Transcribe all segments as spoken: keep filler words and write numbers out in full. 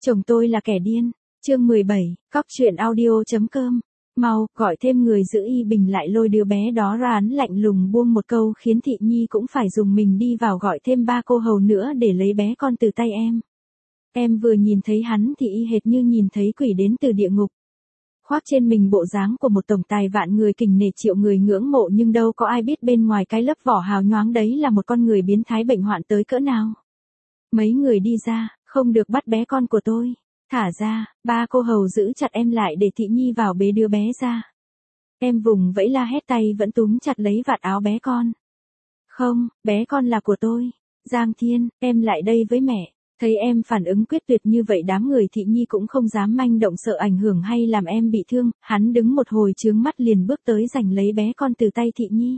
Chồng tôi là kẻ điên. Chương mười bảy, cóc truyện audio.com. Mau, gọi thêm người giữ Y Bình lại lôi đứa bé đó ra. Hắn lạnh lùng buông một câu khiến Thị Nhi cũng phải dùng mình đi vào gọi thêm ba cô hầu nữa để lấy bé con từ tay em. Em vừa nhìn thấy hắn thì y hệt như nhìn thấy quỷ đến từ địa ngục. Khoác trên mình bộ dáng của một tổng tài vạn người kình nể triệu người ngưỡng mộ, nhưng đâu có ai biết bên ngoài cái lớp vỏ hào nhoáng đấy là một con người biến thái bệnh hoạn tới cỡ nào. Mấy người đi ra, không được bắt bé con của tôi. Thả ra, ba cô hầu giữ chặt em lại để Thị Nhi vào bế đứa bé ra. Em vùng vẫy la hét, tay vẫn túm chặt lấy vạt áo bé con. Không, bé con là của tôi. Giang Thiên, em lại đây với mẹ. Thấy em phản ứng quyết tuyệt như vậy, đám người Thị Nhi cũng không dám manh động sợ ảnh hưởng hay làm em bị thương. Hắn đứng một hồi trướng mắt liền bước tới giành lấy bé con từ tay Thị Nhi.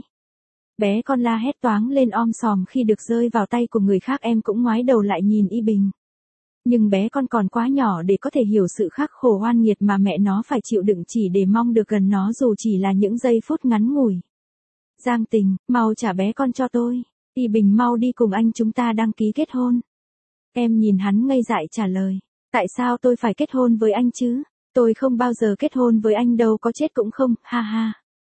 Bé con la hét toáng lên om sòm khi được rơi vào tay của người khác. Em cũng ngoái đầu lại nhìn Y Bình. Nhưng bé con còn quá nhỏ để có thể hiểu sự khắc khổ oan nghiệt mà mẹ nó phải chịu đựng chỉ để mong được gần nó dù chỉ là những giây phút ngắn ngủi. Giang Tình, mau trả bé con cho tôi. Y Bình, mau đi cùng anh, chúng ta đăng ký kết hôn. Em nhìn hắn ngây dại trả lời. Tại sao tôi phải kết hôn với anh chứ? Tôi không bao giờ kết hôn với anh đâu, có chết cũng không, ha ha.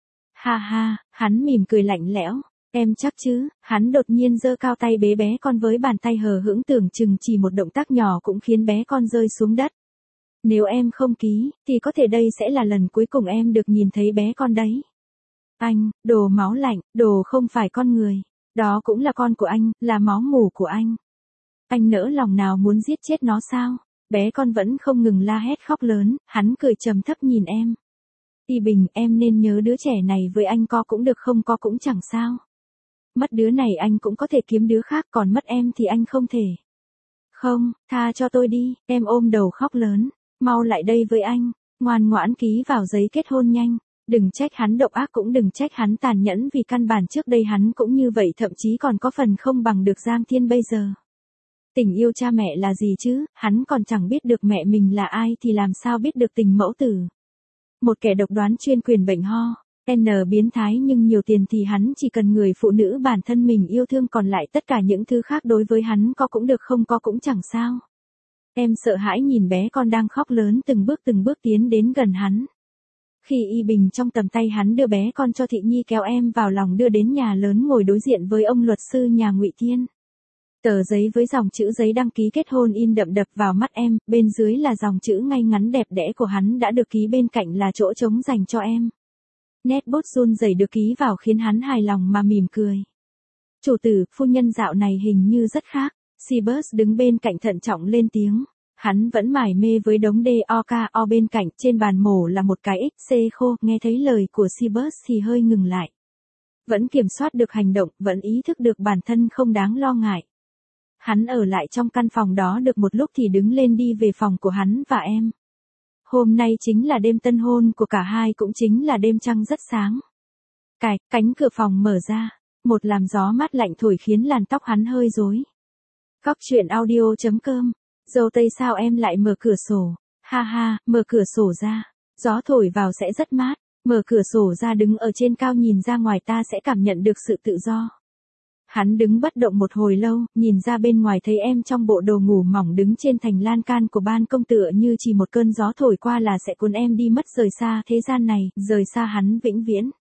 Ha ha, hắn mỉm cười lạnh lẽo. Em chắc chứ? Hắn đột nhiên giơ cao tay bế bé con với bàn tay hờ hững, tưởng chừng chỉ một động tác nhỏ cũng khiến bé con rơi xuống đất. Nếu em không ký, thì có thể đây sẽ là lần cuối cùng em được nhìn thấy bé con đấy. Anh, đồ máu lạnh, đồ không phải con người. Đó cũng là con của anh, là máu mủ của anh. Anh nỡ lòng nào muốn giết chết nó sao? Bé con vẫn không ngừng la hét khóc lớn, hắn cười trầm thấp nhìn em. Y Bình, em nên nhớ đứa trẻ này với anh có cũng được, không có cũng chẳng sao. Mất đứa này anh cũng có thể kiếm đứa khác, còn mất em thì anh không thể. Không, tha cho tôi đi, em ôm đầu khóc lớn. Mau lại đây với anh, ngoan ngoãn ký vào giấy kết hôn nhanh. Đừng trách hắn độc ác, cũng đừng trách hắn tàn nhẫn, vì căn bản trước đây hắn cũng như vậy, thậm chí còn có phần không bằng được Giang Thiên bây giờ. Tình yêu cha mẹ là gì chứ, hắn còn chẳng biết được mẹ mình là ai thì làm sao biết được tình mẫu tử. Một kẻ độc đoán chuyên quyền bệnh ho, N biến thái nhưng nhiều tiền thì hắn chỉ cần người phụ nữ bản thân mình yêu thương, còn lại tất cả những thứ khác đối với hắn có cũng được, không có cũng chẳng sao. Em sợ hãi nhìn bé con đang khóc lớn, từng bước từng bước tiến đến gần hắn. Khi Y Bình trong tầm tay hắn đưa bé con cho Thị Nhi, kéo em vào lòng đưa đến nhà lớn ngồi đối diện với ông luật sư nhà Ngụy Thiên. Tờ giấy với dòng chữ giấy đăng ký kết hôn in đậm đập vào mắt em, bên dưới là dòng chữ ngay ngắn đẹp đẽ của hắn đã được ký, bên cạnh là chỗ trống dành cho em. Nét bút run rẩy được ký vào khiến hắn hài lòng mà mỉm cười. Chủ tử, phu nhân dạo này hình như rất khác. Sibus đứng bên cạnh thận trọng lên tiếng. Hắn vẫn mải mê với đống đê o ca o bên cạnh, trên bàn mổ là một cái ích xê khô, nghe thấy lời của Sibus thì hơi ngừng lại. Vẫn kiểm soát được hành động, vẫn ý thức được bản thân không đáng lo ngại. Hắn ở lại trong căn phòng đó được một lúc thì đứng lên đi về phòng của hắn và em. Hôm nay chính là đêm tân hôn của cả hai, cũng chính là đêm trăng rất sáng. Cạch, cánh cửa phòng mở ra, một làn gió mát lạnh thổi khiến làn tóc hắn hơi rối. Cóc truyện audio.com. Dâu tây, sao em lại mở cửa sổ? Ha ha, mở cửa sổ ra, gió thổi vào sẽ rất mát. Mở cửa sổ ra, đứng ở trên cao nhìn ra ngoài ta sẽ cảm nhận được sự tự do. Hắn đứng bất động một hồi lâu, nhìn ra bên ngoài thấy em trong bộ đồ ngủ mỏng đứng trên thành lan can của ban công, tựa như chỉ một cơn gió thổi qua là sẽ cuốn em đi mất, rời xa thế gian này, rời xa hắn vĩnh viễn.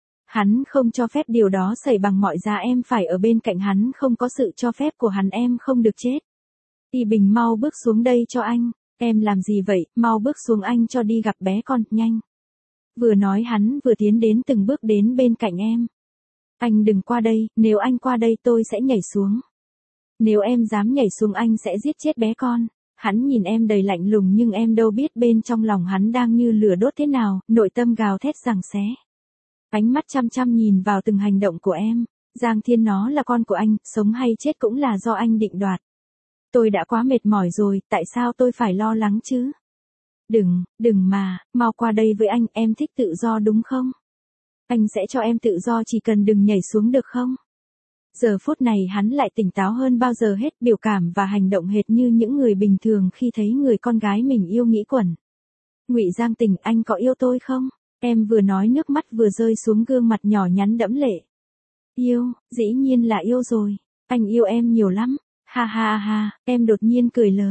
Hắn không cho phép điều đó xảy bằng mọi giá, em phải ở bên cạnh hắn, không có sự cho phép của hắn em không được chết. Y Bình, mau bước xuống đây cho anh. Em làm gì vậy, mau bước xuống anh cho đi gặp bé con, nhanh. Vừa nói hắn vừa tiến đến từng bước đến bên cạnh em. Anh đừng qua đây, nếu anh qua đây tôi sẽ nhảy xuống. Nếu em dám nhảy xuống anh sẽ giết chết bé con. Hắn nhìn em đầy lạnh lùng, nhưng em đâu biết bên trong lòng hắn đang như lửa đốt thế nào, nội tâm gào thét giằng xé. Ánh mắt chăm chăm nhìn vào từng hành động của em. Giang Thiên, nó là con của anh, sống hay chết cũng là do anh định đoạt. Tôi đã quá mệt mỏi rồi, tại sao tôi phải lo lắng chứ? Đừng, đừng mà, mau qua đây với anh, em thích tự do đúng không? Anh sẽ cho em tự do, chỉ cần đừng nhảy xuống được không? Giờ phút này hắn lại tỉnh táo hơn bao giờ hết, biểu cảm và hành động hệt như những người bình thường khi thấy người con gái mình yêu nghĩ quẩn. Ngụy Giang Tình, anh có yêu tôi không? Em vừa nói nước mắt vừa rơi xuống gương mặt nhỏ nhắn đẫm lệ. Yêu, dĩ nhiên là yêu rồi. Anh yêu em nhiều lắm. Ha ha ha, em đột nhiên cười lớn.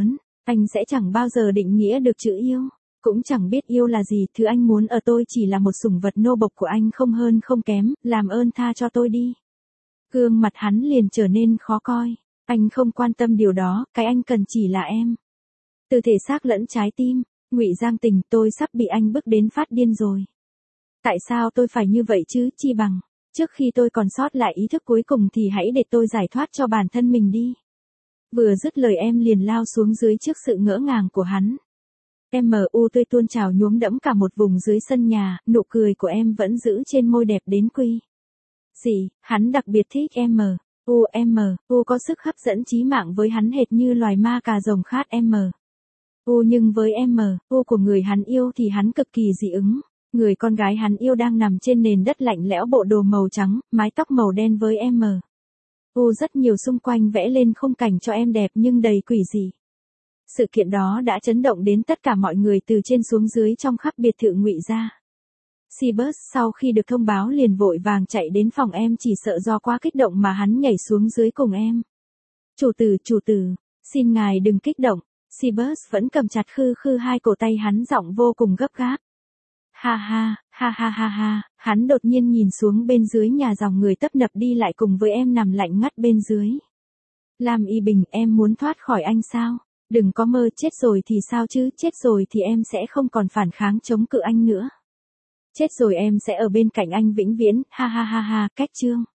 Anh sẽ chẳng bao giờ định nghĩa được chữ yêu. Cũng chẳng biết yêu là gì, thứ anh muốn ở tôi chỉ là một sủng vật nô bộc của anh không hơn không kém, làm ơn tha cho tôi đi. Gương mặt hắn liền trở nên khó coi. Anh không quan tâm điều đó, cái anh cần chỉ là em. Từ thể xác lẫn trái tim, Ngụy Giang Tình, tôi sắp bị anh bức đến phát điên rồi. Tại sao tôi phải như vậy chứ, chi bằng, trước khi tôi còn sót lại ý thức cuối cùng thì hãy để tôi giải thoát cho bản thân mình đi. Vừa dứt lời em liền lao xuống dưới trước sự ngỡ ngàng của hắn. Em u tươi tuôn trào nhuốm đẫm cả một vùng dưới sân nhà, nụ cười của em vẫn giữ trên môi đẹp đến quy. Gì, hắn đặc biệt thích em. U em U có sức hấp dẫn chí mạng với hắn hệt như loài ma cà rồng khát em. U nhưng với em U của người hắn yêu thì hắn cực kỳ dị ứng. Người con gái hắn yêu đang nằm trên nền đất lạnh lẽo bộ đồ màu trắng, mái tóc màu đen với em. U rất nhiều xung quanh vẽ lên khung cảnh cho em đẹp nhưng đầy quỷ dị. Sự kiện đó đã chấn động đến tất cả mọi người từ trên xuống dưới trong khắp biệt thự Ngụy gia. Seabus sau khi được thông báo liền vội vàng chạy đến phòng em, chỉ sợ do quá kích động mà hắn nhảy xuống dưới cùng em. Chủ tử, chủ tử, xin ngài đừng kích động. Seabus vẫn cầm chặt khư khư hai cổ tay hắn, giọng vô cùng gấp gáp. Ha ha, ha ha ha ha, hắn đột nhiên nhìn xuống bên dưới nhà, dòng người tấp nập đi lại cùng với em nằm lạnh ngắt bên dưới. Lam Y Bình, em muốn thoát khỏi anh sao? Đừng có mơ, chết rồi thì sao chứ, chết rồi thì em sẽ không còn phản kháng chống cự anh nữa. Chết rồi em sẽ ở bên cạnh anh vĩnh viễn, ha ha ha ha, cách chương.